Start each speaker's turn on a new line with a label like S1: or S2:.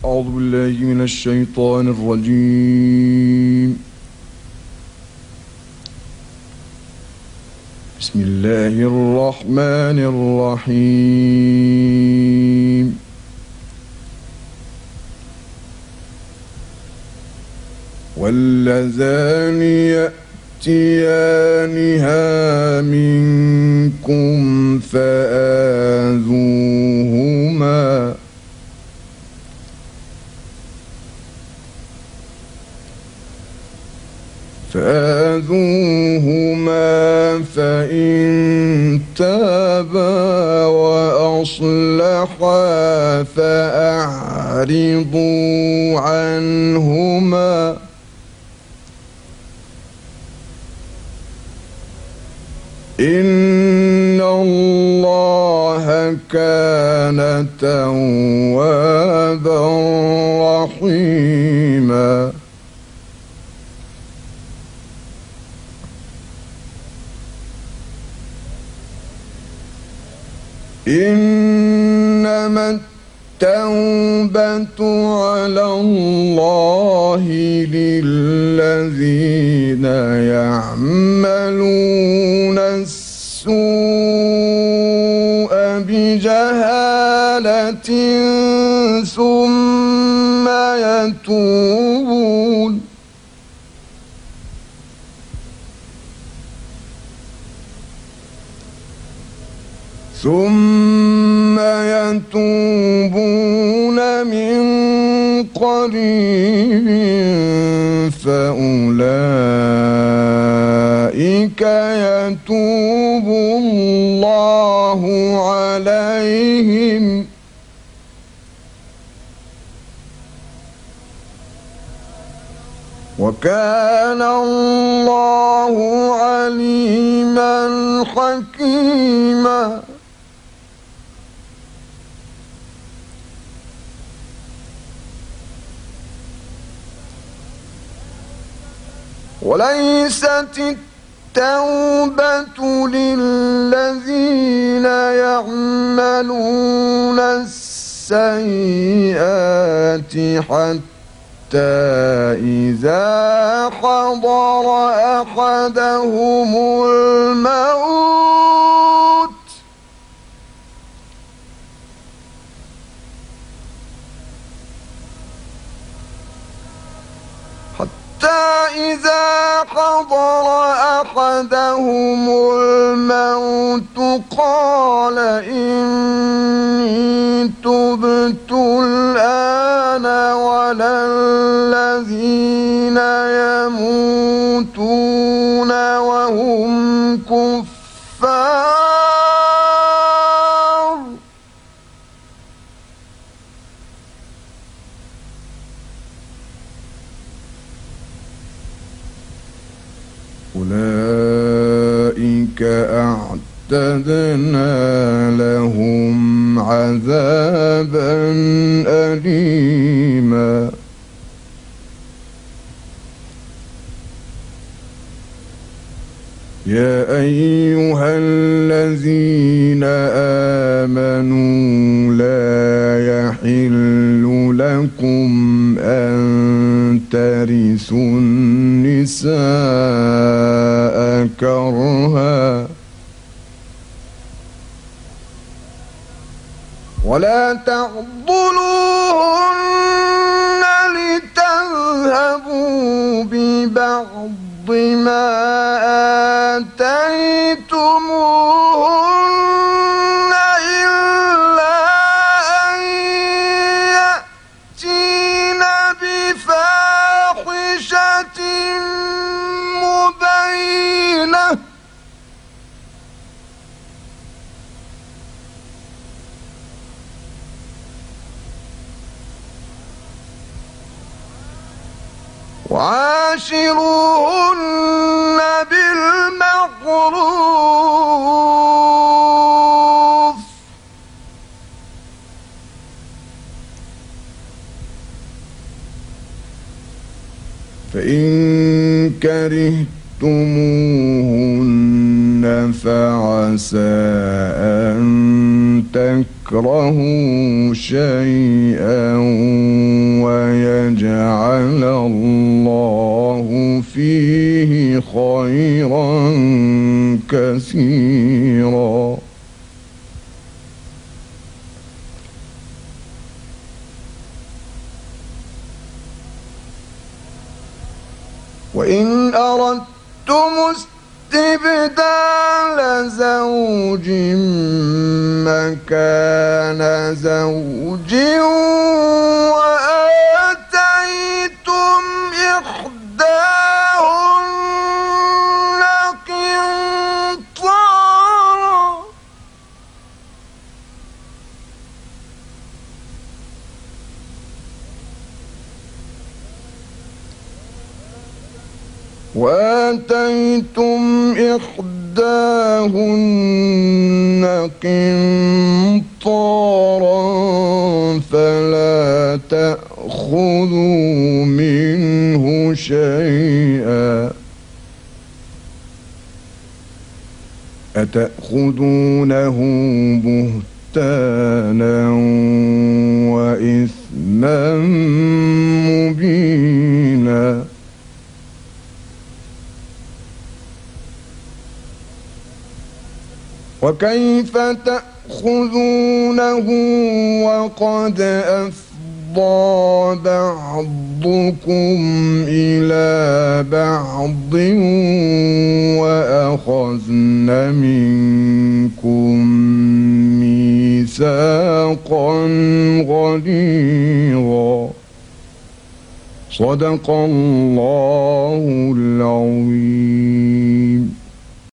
S1: أعوذ بالله من الشيطان الرجيم. بسم الله الرحمن الرحيم. واللذان يأتيانها منكم فآذوهما فإن تابا وأصلحا فأعرضوا عنهما إن الله كان توابا رحيما. إنما التوبة على الله للذين يعملون السوء بجهالة ثم يتوبون من قريب فأولئك يتوب الله عليهم وكان الله عليما حكيما. وليست التوبة للذين يعملون السيئات حتى إذا حضر أحدهم الموت قال إني تبت الآن ولا الذين يموتون وهم كفار أولئك أعتدنا لهم عذابا أليما. يا أيها الذين آمنوا لا يحل لكم أن ترثوا النساء كرها ولا تعضلوهن لتذهبوا ببعض ما آتيتموهن إلا أن يأتين بفاحشة مبينة وعاشروهن بالمعروف فإن كرهتموهن فعسى أن تكرهوا شيئا وإن أردتم استبدال زوج مكان زوج وآتيتم إحداهن قنطارا فلا تأخذوا منه شيئا أتأخذونه بهتانا وإثما مبينا وكيف تأخذونه وقد أفضى بعضكم إلى بعض وأخذن منكم ميثاقا غليظا صدق الله العظيم.